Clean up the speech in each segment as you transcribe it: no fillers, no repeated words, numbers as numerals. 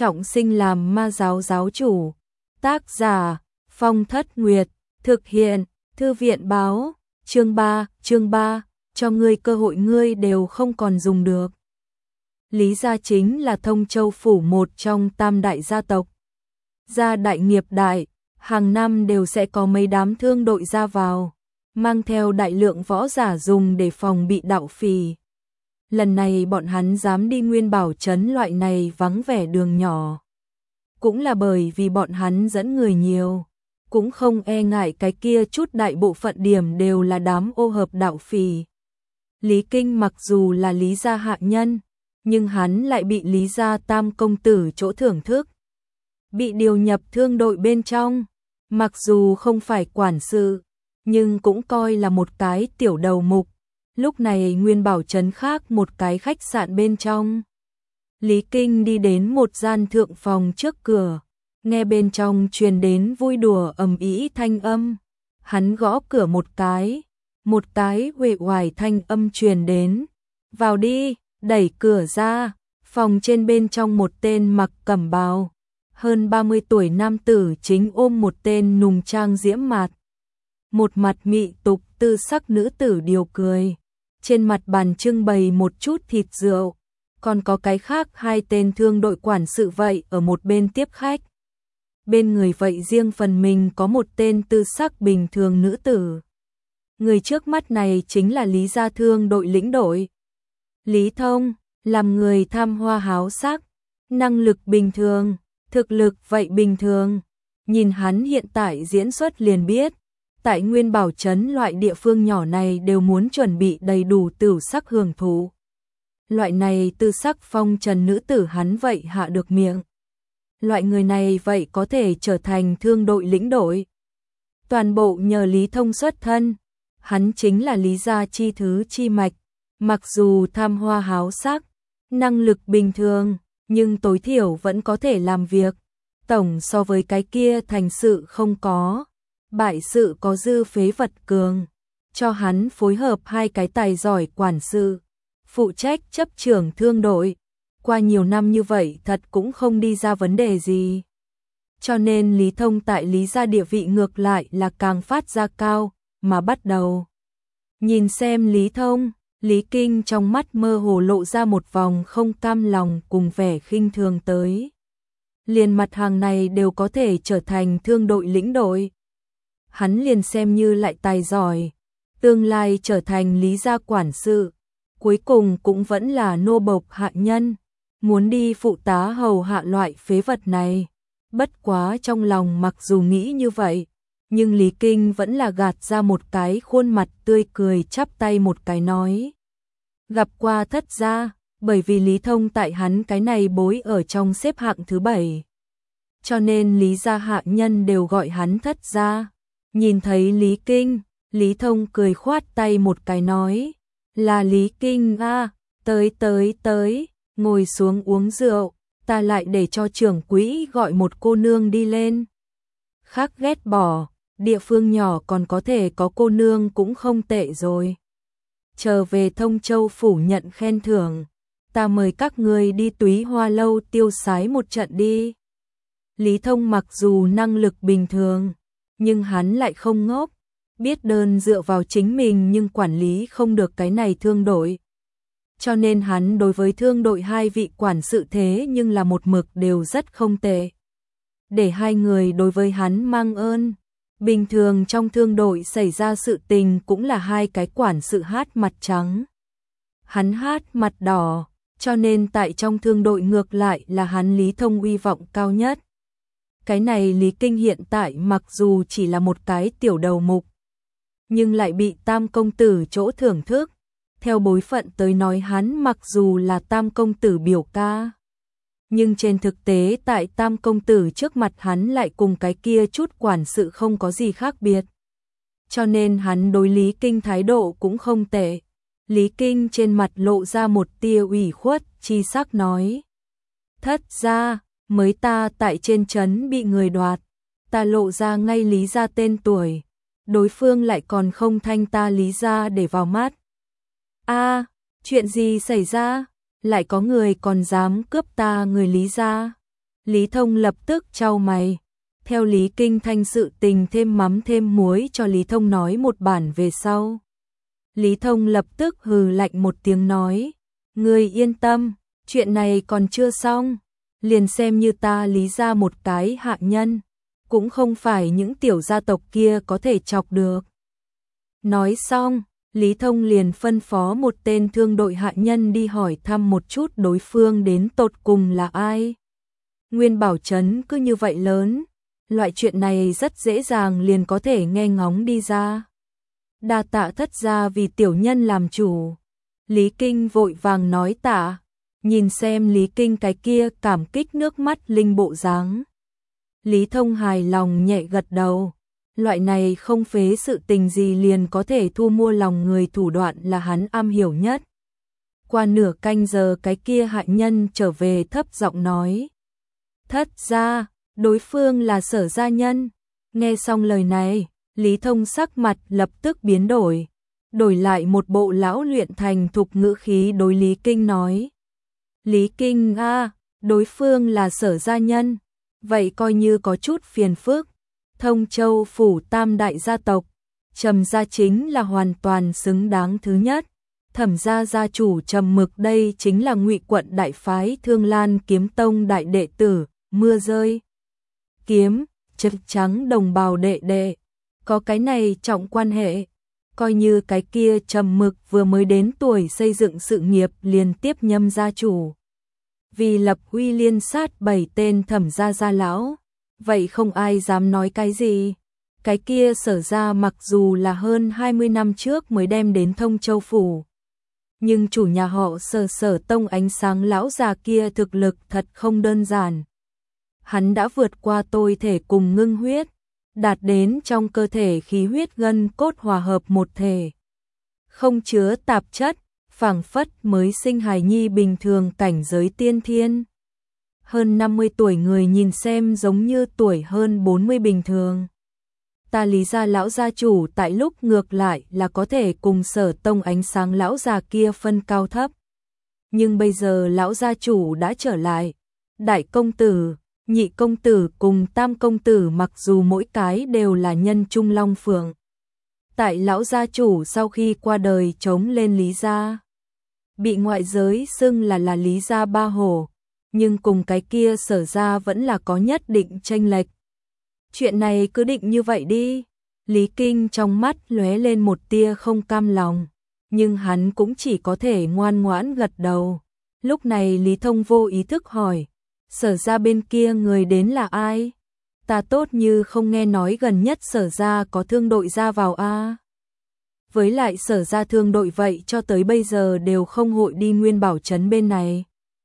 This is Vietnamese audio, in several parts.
trọng sinh làm ma giáo giáo chủ. Tác giả, Phong Thất Nguyệt, thực hiện, Thư viện báo, chương 3, cho ngươi cơ hội ngươi đều không còn dùng được. Lý gia chính là Thông Châu phủ một trong tam đại gia tộc. Gia đại nghiệp đại, hàng năm đều sẽ có mấy đám thương đội ra vào, mang theo đại lượng võ giả dùng để phòng bị đạo phỉ. Lần này bọn hắn dám đi Nguyên Bảo trấn loại này vắng vẻ đường nhỏ. Cũng là bởi vì bọn hắn dẫn người nhiều, cũng không e ngại cái kia chút đại bộ phận điểm đều là đám ô hợp đạo phỉ. Lý Kinh mặc dù là Lý gia hạ nhân, nhưng hắn lại bị Lý gia tam công tử chỗ thưởng thức. Bị điều nhập thương đội bên trong, mặc dù không phải quản sự, nhưng cũng coi là một cái tiểu đầu mục. Lúc này Nguyên Bảo trấn khác một cái khách sạn bên trong. Lý Kinh đi đến một gian thượng phòng trước cửa, nghe bên trong truyền đến vui đùa ầm ĩ thanh âm. Hắn gõ cửa một cái uể oải thanh âm truyền đến. Vào đi, đẩy cửa ra, phòng trên bên trong một tên mặc cẩm bào, hơn 30 tuổi nam tử chính ôm một tên nùng trang diễm mạt. Một mặt mị tục tư sắc nữ tử điều cười. Trên mặt bàn trưng bày một chút thịt rượu, còn có cái khác hai tên thương đội quản sự vậy ở một bên tiếp khách. Bên người vậy riêng phần mình có một tên tư sắc bình thường nữ tử. Người trước mắt này chính là Lý gia thương đội lĩnh đội. Lý Thông, làm người tham hoa háo sắc, năng lực bình thường, thực lực vậy bình thường. Nhìn hắn hiện tại diễn xuất liền biết, tại Nguyên Bảo trấn loại địa phương nhỏ này đều muốn chuẩn bị đầy đủ tửu sắc hưởng thụ. Loại này tư sắc phong trần nữ tử hắn vậy hạ được miệng. Loại người này vậy có thể trở thành thương đội lĩnh đội. Toàn bộ nhờ Lý Thông xuất thân, hắn chính là Lý gia chi thứ chi mạch, mặc dù tham hoa háo sắc, năng lực bình thường, nhưng tối thiểu vẫn có thể làm việc. Tổng so với cái kia thành sự không có, bại sự có dư phế vật cường, cho hắn phối hợp hai cái tài giỏi quản sự, phụ trách chấp trưởng thương đội. Qua nhiều năm như vậy thật cũng không đi ra vấn đề gì. Cho nên Lý Thông tại Lý gia địa vị ngược lại là càng phát ra cao, mà bắt đầu. Nhìn xem Lý Thông, Lý Kinh trong mắt mơ hồ lộ ra một vòng không cam lòng cùng vẻ khinh thường tới. Liền mặt hàng này đều có thể trở thành thương đội lĩnh đội. Hắn liền xem như lại tài giỏi, tương lai trở thành Lý gia quản sự, cuối cùng cũng vẫn là nô bộc hạ nhân, muốn đi phụ tá hầu hạ loại phế vật này. Bất quá trong lòng mặc dù nghĩ như vậy, nhưng Lý Kinh vẫn là gạt ra một cái khuôn mặt tươi cười chắp tay một cái nói. Gặp qua thất gia, bởi vì Lý Thông tại hắn cái này bối ở trong xếp hạng thứ 7. Cho nên Lý gia hạ nhân đều gọi hắn thất gia. Nhìn thấy Lý Kinh, Lý Thông cười khoát tay một cái nói. Là Lý Kinh à, tới, ngồi xuống uống rượu, ta lại để cho trưởng quỹ gọi một cô nương đi lên. Khác ghét bỏ, địa phương nhỏ còn có thể có cô nương cũng không tệ rồi. Trở về Thông Châu phủ nhận khen thưởng, ta mời các người đi Túy Hoa lâu tiêu sái một trận đi. Lý Thông mặc dù năng lực bình thường, nhưng hắn lại không ngốc, biết đơn dựa vào chính mình nhưng quản lý không được cái này thương đội. Cho nên hắn đối với thương đội hai vị quản sự thế nhưng là một mực đều rất không tệ. Để hai người đối với hắn mang ơn. Bình thường trong thương đội xảy ra sự tình cũng là hai cái quản sự hát mặt trắng. Hắn hát mặt đỏ, cho nên tại trong thương đội ngược lại là hắn Lý Thông uy vọng cao nhất. Cái này Lý Kinh hiện tại mặc dù chỉ là một cái tiểu đầu mục, nhưng lại bị tam công tử chỗ thưởng thức. Theo bối phận tới nói hắn mặc dù là tam công tử biểu ca, nhưng trên thực tế tại tam công tử trước mặt hắn lại cùng cái kia chút quản sự không có gì khác biệt. Cho nên hắn đối Lý Kinh thái độ cũng không tệ. Lý Kinh trên mặt lộ ra một tia ủy khuất, chi sắc nói. Thất gia, mới ta tại trên trấn bị người đoạt, ta lộ ra ngay Lý gia tên tuổi, đối phương lại còn không thanh ta Lý gia để vào mắt. A, chuyện gì xảy ra? Lại có người còn dám cướp ta người Lý gia? Lý Thông lập tức chau mày. Theo Lý Kinh Thanh sự tình thêm mắm thêm muối cho Lý Thông nói một bản về sau. Lý Thông lập tức hừ lạnh một tiếng nói, ngươi yên tâm, chuyện này còn chưa xong, liền xem như ta Lý ra một cái hạ nhân, cũng không phải những tiểu gia tộc kia có thể chọc được. Nói xong, Lý Thông liền phân phó một tên thương đội hạ nhân đi hỏi thăm một chút đối phương đến tột cùng là ai. Nguyên Bảo Trấn cứ như vậy lớn, loại chuyện này rất dễ dàng liền có thể nghe ngóng đi ra. Đa tạ thất gia vì tiểu nhân làm chủ. Lý Kinh vội vàng nói tạ, nhìn xem Lý Kinh cái kia cảm kích nước mắt linh bộ dáng. Lý Thông hài lòng nhẹ gật đầu, loại này không phế sự tình gì liền có thể thu mua lòng người thủ đoạn là hắn am hiểu nhất. Qua nửa canh giờ cái kia hạ nhân trở về thấp giọng nói, thất gia, đối phương là Sở gia nhân. Nghe xong lời này, Lý Thông sắc mặt lập tức biến đổi, đổi lại một bộ lão luyện thành thục ngữ khí đối Lý Kinh nói. Lý Kinh đối phương là Sở gia nhân, vậy coi như có chút phiền phức. Thông Châu phủ tam đại gia tộc, Trầm gia chính là hoàn toàn xứng đáng thứ nhất. Thẩm gia gia chủ Trầm Mực đây chính là Ngụy quận đại phái Thương Lan Kiếm Tông đại đệ tử, mưa rơi kiếm, chật trắng đồng bào đệ đệ. Có cái này trọng quan hệ, coi như cái kia Trầm Mực vừa mới đến tuổi xây dựng sự nghiệp liền tiếp nhâm gia chủ. Vì lập uy liên sát 7 tên Thẩm gia gia lão, vậy không ai dám nói cái gì. Cái kia Sở gia mặc dù là hơn 20 năm trước mới đem đến Thông Châu phủ, nhưng chủ nhà họ Sở Tông Ánh Sáng lão già kia thực lực thật không đơn giản. Hắn đã vượt qua tôi thể cùng ngưng huyết, đạt đến trong cơ thể khí huyết gân cốt hòa hợp một thể, không chứa tạp chất, phảng phất mới sinh hài nhi bình thường cảnh giới tiên thiên. Hơn 50 tuổi người nhìn xem giống như tuổi hơn 40 bình thường. Ta Lý gia lão gia chủ tại lúc ngược lại là có thể cùng Sở Tông Ánh Sáng lão già kia phân cao thấp. Nhưng bây giờ lão gia chủ đã trở lại. Đại công tử, nhị công tử cùng tam công tử mặc dù mỗi cái đều là nhân trung long phượng. Tại lão gia chủ sau khi qua đời chống lên Lý gia, bị ngoại giới xưng là Lý gia ba hổ, nhưng cùng cái kia Sở gia vẫn là có nhất định chênh lệch. Chuyện này cứ định như vậy đi. Lý Kinh trong mắt lóe lên một tia không cam lòng, nhưng hắn cũng chỉ có thể ngoan ngoãn gật đầu. Lúc này Lý Thông vô ý thức hỏi, Sở gia bên kia người đến là ai? Ta tốt như không nghe nói gần nhất Sở gia có thương đội ra vào a. Với lại Sở gia thương đội vậy cho tới bây giờ đều không hội đi Nguyên Bảo Trấn bên này.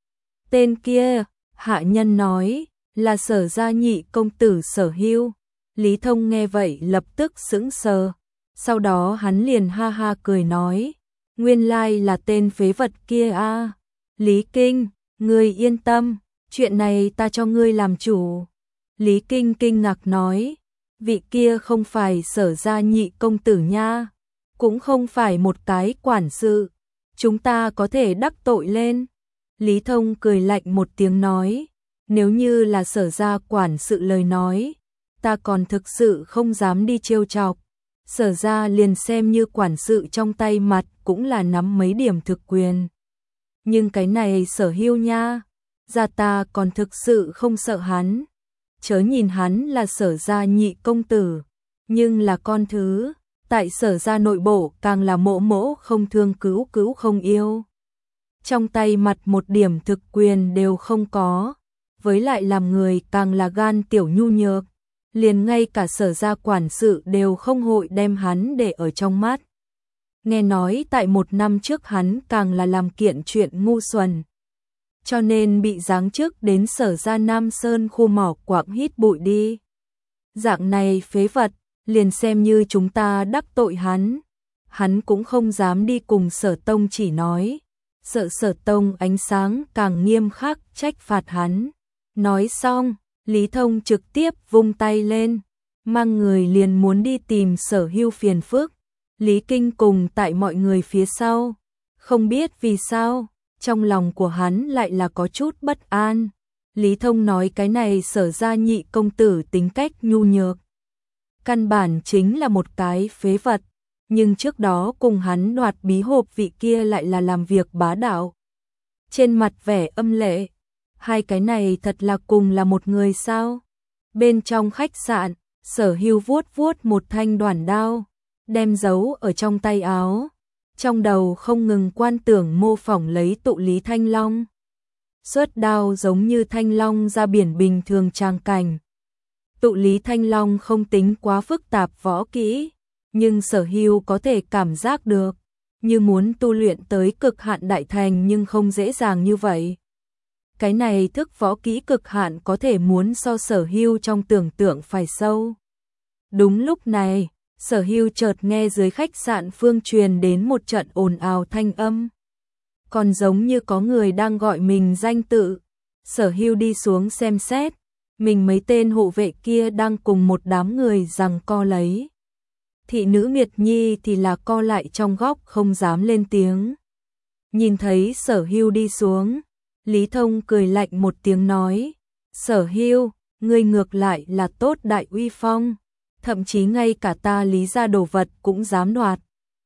Tên kia, hạ nhân nói, là Sở gia nhị công tử Sở Hưu. Lý Thông nghe vậy lập tức sững sờ, sau đó hắn liền ha ha cười nói, nguyên lai là tên phế vật kia a. Lý Kinh, ngươi yên tâm, chuyện này ta cho ngươi làm chủ. Lý Kinh kinh ngạc nói, vị kia không phải Sở gia nhị công tử nha, cũng không phải một cái quản sự, chúng ta có thể đắc tội lên. Lý Thông cười lạnh một tiếng nói, nếu như là Sở gia quản sự lời nói, ta còn thực sự không dám đi trêu chọc. Sở gia liền xem như quản sự trong tay mặt cũng là nắm mấy điểm thực quyền. Nhưng cái này Sở Hưu nha, gia ta còn thực sự không sợ hắn. Chớ nhìn hắn là Sở gia nhị công tử, nhưng là con thứ, tại Sở gia nội bộ càng là mỗ mỗ không thương cứu cứu không yêu. Trong tay mặt một điểm thực quyền đều không có, với lại làm người càng là gan tiểu nhu nhược, liền ngay cả Sở gia quản sự đều không hội đem hắn để ở trong mắt. Nghe nói tại 1 năm trước hắn càng là làm kiện chuyện ngu xuẩn, cho nên bị giáng chức đến Sở gia Nam Sơn khu mỏ quặng hít bụi đi. Dạng này phế vật, liền xem như chúng ta đắc tội hắn cũng không dám đi cùng Sở Tông chỉ nói, sợ Sở Tông Ánh Sáng càng nghiêm khắc trách phạt hắn. Nói xong, Lý Thông trực tiếp vung tay lên, mang người liền muốn đi tìm Sở Hưu phiền phức. Lý Kinh cùng tại mọi người phía sau, không biết vì sao, trong lòng của hắn lại là có chút bất an. Lý Thông nói cái này Sở gia nhị công tử tính cách nhu nhược. Căn bản chính là một cái phế vật, nhưng trước đó cùng hắn đoạt bí hộp vị kia lại là làm việc bá đạo. Trên mặt vẻ âm lệ, hai cái này thật là cùng là một người sao? Bên trong khách sạn, Sở Hưu vuốt vuốt một thanh đoản đao, đem giấu ở trong tay áo, trong đầu không ngừng quan tưởng mô phỏng lấy tụ Lý Thanh Long. Xuất đao giống như thanh long ra biển bình thường tràng cảnh. Tụ Lý Thanh Long không tính quá phức tạp võ kỹ, nhưng Sở Hưu có thể cảm giác được, như muốn tu luyện tới cực hạn đại thành nhưng không dễ dàng như vậy. Cái này thức võ kỹ cực hạn có thể muốn so Sở Hưu trong tưởng tượng phải sâu. Đúng lúc này, Sở Hưu chợt nghe dưới khách sạn phương truyền đến một trận ồn ào thanh âm. Còn giống như có người đang gọi mình danh tự. Sở Hưu đi xuống xem xét, mình mấy tên hộ vệ kia đang cùng một đám người giằng co lấy. Thị nữ Miệt Nhi thì là co lại trong góc không dám lên tiếng. Nhìn thấy Sở Hưu đi xuống, Lý Thông cười lạnh một tiếng nói, Sở Hưu, ngươi ngược lại là tốt đại uy phong, thậm chí ngay cả ta Lý gia đồ vật cũng dám đoạt.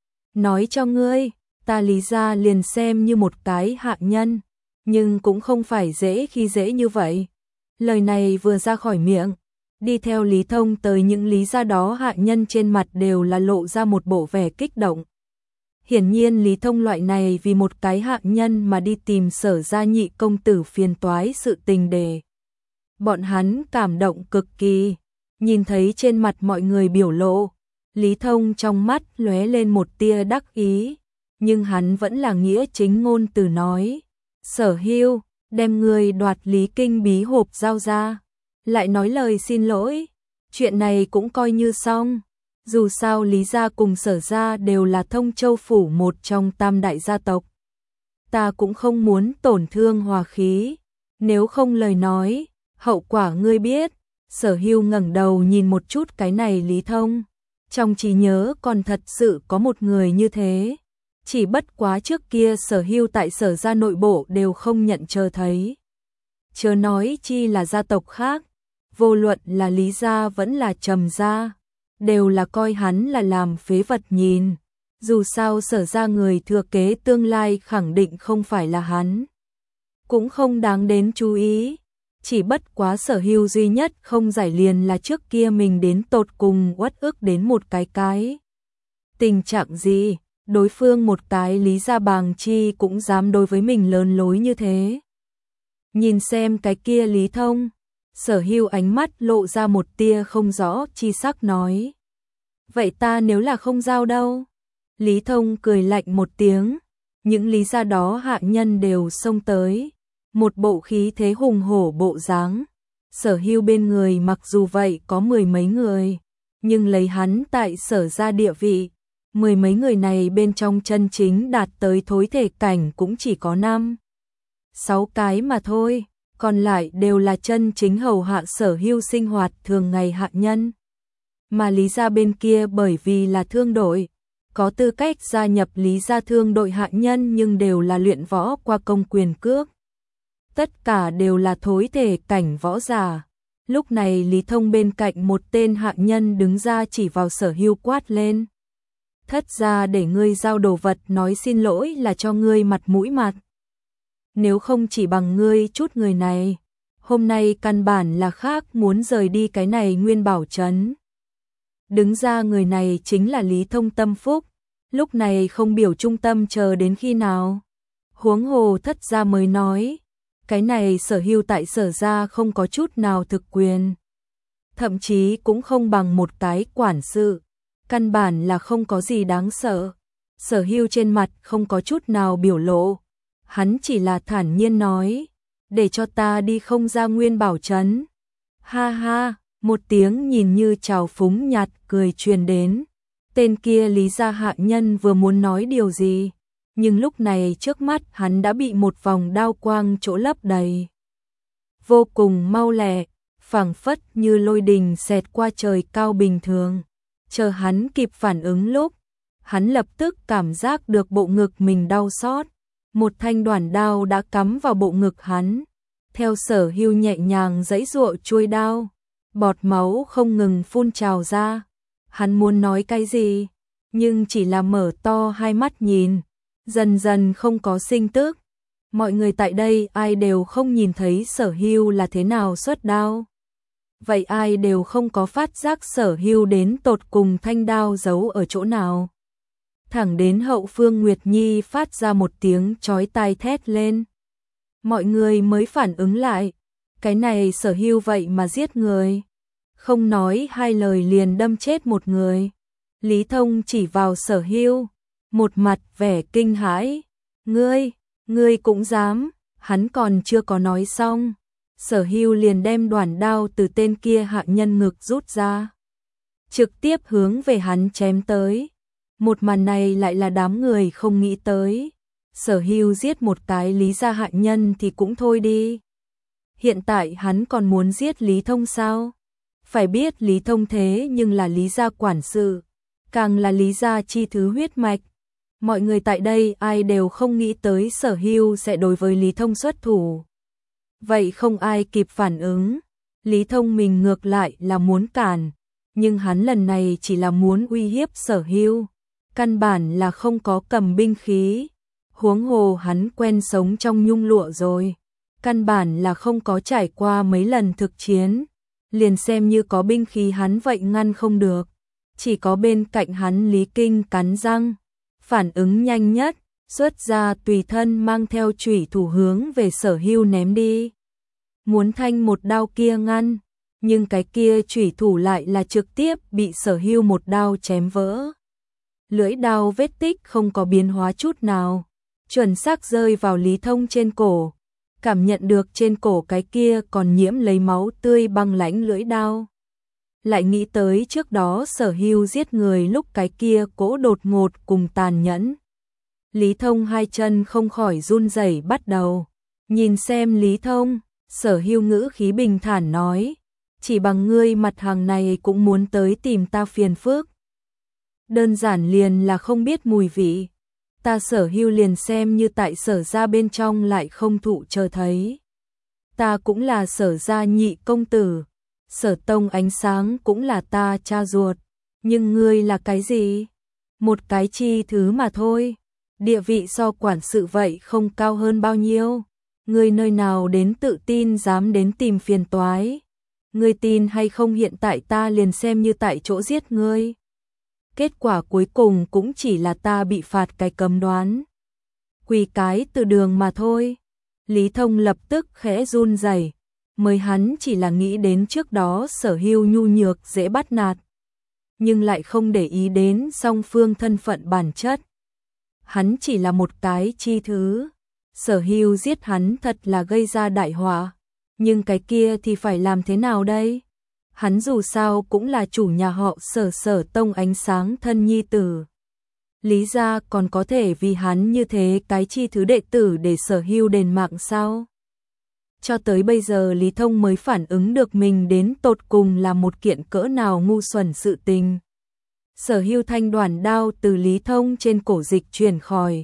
Nói cho ngươi, ta Lý gia liền xem như một cái hạ nhân, nhưng cũng không phải dễ khi dễ như vậy. Lời này vừa ra khỏi miệng, đi theo Lý Thông tới những Lý gia đó hạ nhân trên mặt đều là lộ ra một bộ vẻ kích động. Hiển nhiên Lý Thông loại này vì một cái hạ nhân mà đi tìm Sở gia nhị công tử phiền toái sự tình đề. Bọn hắn cảm động cực kỳ, nhìn thấy trên mặt mọi người biểu lộ, Lý Thông trong mắt lóe lên một tia đắc ý, nhưng hắn vẫn là nghĩa chính ngôn từ nói, Sở Hưu, đem người đoạt Lý Kinh bí hộp giao ra, lại nói lời xin lỗi, chuyện này cũng coi như xong. Dù sao Lý gia cùng Sở gia đều là Thông Châu phủ một trong tam đại gia tộc. Ta cũng không muốn tổn thương hòa khí, nếu không lời nói, hậu quả ngươi biết. Sở Hưu ngẩng đầu nhìn một chút cái này Lý Thông, trong trí nhớ còn thật sự có một người như thế, chỉ bất quá trước kia Sở Hưu tại Sở gia nội bộ đều không nhận chờ thấy. Chớ nói chi là gia tộc khác, vô luận là Lý gia vẫn là Trầm gia, đều là coi hắn là làm phế vật nhìn. Dù sao Sở gia người thừa kế tương lai khẳng định không phải là hắn, cũng không đáng đến chú ý. Chỉ bất quá Sở Hưu duy nhất không giải liền là trước kia mình đến tột cùng uất ức đến một cái. Tình trạng gì, đối phương một cái Lý gia bàng chi cũng dám đối với mình lớn lối như thế. Nhìn xem cái kia Lý Thông, Sở Hưu ánh mắt lộ ra một tia không rõ chi sắc nói. Vậy ta nếu là không giao đâu? Lý Thông cười lạnh một tiếng, những Lý gia đó hạ nhân đều xông tới. Một bộ khí thế hùng hổ bộ dáng. Sở Hưu bên người mặc dù vậy có mười mấy người, nhưng lấy hắn tại Sở gia địa vị, mười mấy người này bên trong chân chính đạt tới thối thể cảnh cũng chỉ có 5-6 cái mà thôi, còn lại đều là chân chính hầu hạ Sở Hưu sinh hoạt thường ngày hạ nhân. Mà Lý gia bên kia bởi vì là thương đội, có tư cách gia nhập Lý gia thương đội hạ nhân nhưng đều là luyện võ qua công quyền cước. Tất cả đều là thối thể cảnh võ giả. Lúc này Lý Thông bên cạnh một tên hạ nhân đứng ra chỉ vào Sở Hưu quát lên. Thất ra để ngươi giao đồ vật nói xin lỗi là cho ngươi mặt mũi mặt. Nếu không chỉ bằng ngươi chút người này, hôm nay căn bản là khác muốn rời đi cái này Nguyên Bảo Trấn. Đứng ra người này chính là Lý Thông tâm phúc, lúc này không biểu trung tâm chờ đến khi nào. Huống hồ thất ra mới nói. Cái này Sở Hưu tại Sở gia không có chút nào thực quyền, thậm chí cũng không bằng một cái quản sự, căn bản là không có gì đáng sợ. Sở Hưu trên mặt không có chút nào biểu lộ, hắn chỉ là thản nhiên nói, để cho ta đi không ra Nguyên Bảo Trấn. Ha ha, một tiếng nhìn như trào phúng nhạt cười truyền đến. Tên kia Lý gia hạ nhân vừa muốn nói điều gì, nhưng lúc này trước mắt hắn đã bị một vòng đao quang chỗ lấp đầy. Vô cùng mau lẹ, phảng phất như lôi đình xẹt qua trời cao bình thường. Chờ hắn kịp phản ứng lúc, hắn lập tức cảm giác được bộ ngực mình đau xót. Một thanh đoản đao đã cắm vào bộ ngực hắn. theo Sở Hưu nhẹ nhàng giãy giụa chuôi đao, bọt máu không ngừng phun trào ra. Hắn muốn nói cái gì, nhưng chỉ là mở to hai mắt nhìn, dần dần không có sinh tức. Mọi người tại đây ai đều không nhìn thấy Sở Hưu là thế nào xuất đao. Vậy ai đều không có phát giác Sở Hưu đến tột cùng thanh đao giấu ở chỗ nào. Thẳng đến hậu phương Nguyệt Nhi phát ra một tiếng chói tai thét lên. Mọi người mới phản ứng lại, cái này Sở Hưu vậy mà giết người. Không nói hai lời liền đâm chết một người. Lý Thông chỉ vào Sở Hưu, một mặt vẻ kinh hãi. Ngươi cũng dám, hắn còn chưa có nói xong. Sở Hưu liền đem đoản đao từ tên kia hạ nhân ngực rút ra, trực tiếp hướng về hắn chém tới. Một màn này lại là đám người không nghĩ tới. Sở Hưu giết một cái Lý gia hạ nhân thì cũng thôi đi. Hiện tại hắn còn muốn giết Lý Thông sao? Phải biết Lý Thông thế nhưng là Lý gia quản sự, càng là Lý gia chi thứ huyết mạch. Mọi người tại đây ai đều không nghĩ tới Sở Hưu sẽ đối với Lý Thông xuất thủ. Vậy không ai kịp phản ứng. Lý Thông mình ngược lại là muốn cản, nhưng hắn lần này chỉ là muốn uy hiếp Sở Hưu, căn bản là không có cầm binh khí. Huống hồ hắn quen sống trong nhung lụa rồi, căn bản là không có trải qua mấy lần thực chiến, liền xem như có binh khí hắn vậy ngăn không được. Chỉ có bên cạnh hắn Lý Kinh cắn răng, phản ứng nhanh nhất, xuất ra tùy thân mang theo chủy thủ hướng về Sở Hưu ném đi. Muốn thanh một đao kia ngăn, nhưng cái kia chủy thủ lại là trực tiếp bị Sở Hưu một đao chém vỡ. Lưỡi đao vết tích không có biến hóa chút nào, chuẩn xác rơi vào Lý Thông trên cổ. Cảm nhận được trên cổ cái kia còn nhiễm lấy máu tươi băng lãnh lưỡi đao. Lại nghĩ tới trước đó Sở Hưu giết người lúc cái kia cỗ đột ngột cùng tàn nhẫn. Lý Thông hai chân không khỏi run rẩy bắt đầu. Nhìn xem Lý Thông, Sở Hưu ngữ khí bình thản nói, chỉ bằng ngươi mặt hàng này cũng muốn tới tìm ta phiền phức. Đơn giản liền là không biết mùi vị. Ta Sở Hưu liền xem như tại Sở gia bên trong lại không thụ chờ thấy. Ta cũng là Sở gia nhị công tử, Sở Tông Ánh Sáng cũng là ta cha ruột, nhưng ngươi là cái gì? Một cái chi thứ mà thôi, địa vị so quản sự vậy không cao hơn bao nhiêu. Ngươi nơi nào đến tự tin dám đến tìm phiền toái? Ngươi tin hay không hiện tại ta liền xem như tại chỗ giết ngươi. Kết quả cuối cùng cũng chỉ là ta bị phạt cái cấm đoán. Quỳ cái từ đường mà thôi. Lý Thông lập tức khẽ run rẩy, mới hắn chỉ là nghĩ đến trước đó Sở Hưu nhu nhược dễ bắt nạt, nhưng lại không để ý đến song phương thân phận bản chất. Hắn chỉ là một cái chi thứ. Sở Hưu giết hắn thật là gây ra đại họa, nhưng cái kia thì phải làm thế nào đây? Hắn dù sao cũng là chủ nhà họ Sở, Sở Tông Ánh Sáng thân nhi tử. Lý gia còn có thể vì hắn như thế cái chi thứ đệ tử để Sở Hưu đền mạng sao? Cho tới bây giờ Lý Thông mới phản ứng được mình đến tột cùng là một kiện cỡ nào ngu xuẩn sự tình. Sở Hưu thanh đoản đao từ Lý Thông trên cổ dịch chuyển khỏi,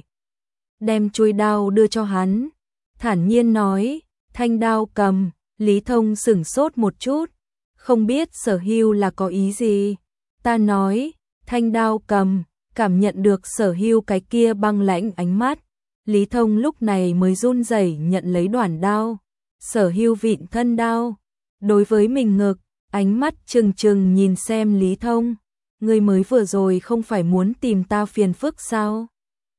đem chuôi đao đưa cho hắn, thản nhiên nói, thanh đao cầm. Lý Thông sửng sốt một chút, không biết Sở Hưu là có ý gì. Ta nói, thanh đao cầm. Cảm nhận được Sở Hưu cái kia băng lãnh ánh mắt, Lý Thông lúc này mới run rẩy nhận lấy đoản đao. Sở Hưu vịn thân đao đối với mình ngực, ánh mắt trừng trừng nhìn xem Lý Thông. Ngươi mới vừa rồi không phải muốn tìm ta phiền phức sao?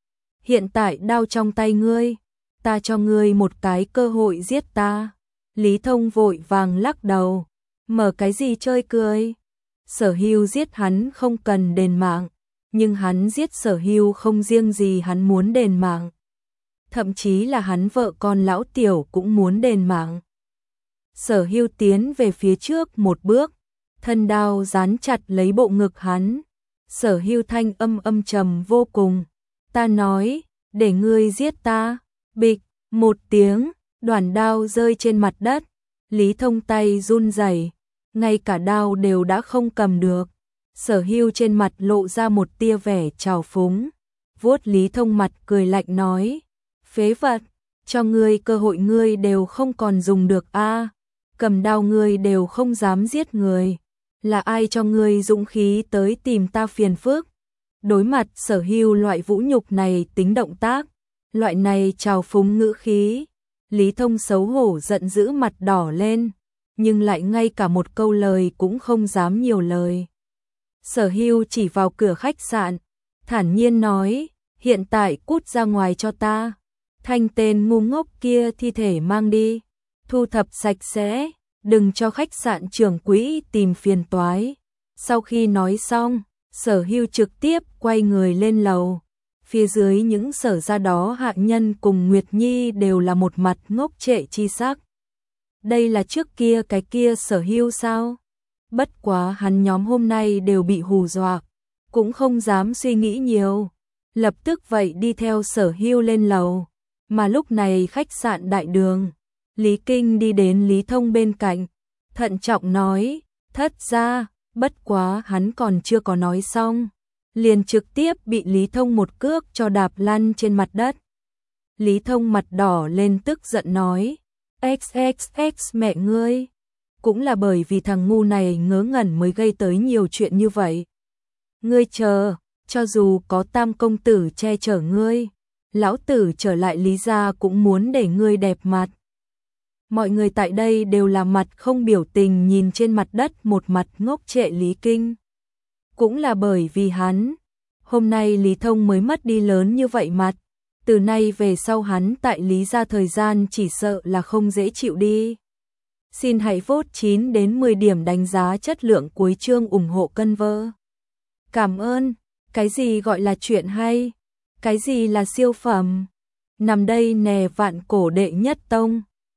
Hiện tại đao trong tay ngươi, ta cho ngươi một cái cơ hội giết ta. Lý Thông vội vàng lắc đầu, mở cái gì chơi cười? Sở Hưu giết hắn không cần đền mạng, nhưng hắn giết Sở Hưu không riêng gì hắn muốn đền mạng, thậm chí là hắn vợ con lão tiểu cũng muốn đền mạng. Sở Hưu tiến về phía trước một bước, thân đao dán chặt lấy bộ ngực hắn. Sở Hưu thanh âm trầm vô cùng, ta nói, để ngươi giết ta. Bịch, một tiếng, đoản đao rơi trên mặt đất. Lý Thông tay run rẩy, ngay cả đao đều đã không cầm được. Sở Hưu trên mặt lộ ra một tia vẻ trào phúng, vuốt Lý Thông mặt cười lạnh nói, phế vật, cho ngươi cơ hội ngươi đều không còn dùng được a, cầm đao ngươi đều không dám giết người, là ai cho ngươi dũng khí tới tìm ta phiền phức? Đối mặt Sở Hưu loại vũ nhục này tính động tác, loại này trào phúng ngữ khí, Lý Thông xấu hổ giận dữ mặt đỏ lên, nhưng lại ngay cả một câu lời cũng không dám nhiều lời. Sở Hưu chỉ vào cửa khách sạn, thản nhiên nói, hiện tại cút ra ngoài cho ta, thanh tên ngu ngốc kia thi thể mang đi, thu thập sạch sẽ, đừng cho khách sạn trưởng quỹ tìm phiền toái. Sau khi nói xong, Sở Hưu trực tiếp quay người lên lầu. Phía dưới những Sở gia đó hạ nhân cùng Nguyệt Nhi đều là một mặt ngốc trệ chi sắc. Đây là trước kia cái kia Sở Hưu sao? Bất quá hắn nhóm hôm nay đều bị hù dọa, cũng không dám suy nghĩ nhiều, lập tức vậy đi theo Sở Hưu lên lầu. Mà lúc này khách sạn Đại Đường, Lý Kinh đi đến Lý Thông bên cạnh, thận trọng nói, thất gia, bất quá hắn còn chưa có nói xong, liền trực tiếp bị Lý Thông một cước cho đạp lăn trên mặt đất. Lý Thông mặt đỏ lên tức giận nói, XXX mẹ ngươi, cũng là bởi vì thằng ngu này ngớ ngẩn mới gây tới nhiều chuyện như vậy. Ngươi chờ, cho dù có Tam công tử che chở ngươi, lão tử trở lại Lý gia cũng muốn để ngươi đẹp mặt. Mọi người tại đây đều là mặt không biểu tình nhìn trên mặt đất một mặt ngốc trệ Lý Kinh. Cũng là bởi vì hắn, hôm nay Lý Thông mới mất đi lớn như vậy mặt, từ nay về sau hắn tại Lý gia thời gian chỉ sợ là không dễ chịu đi. Xin hãy vote 9 đến 10 điểm đánh giá chất lượng cuối chương ủng hộ cân vơ. Cảm ơn, cái gì gọi là chuyện hay, cái gì là siêu phẩm, nằm đây nè vạn cổ đệ nhất tông.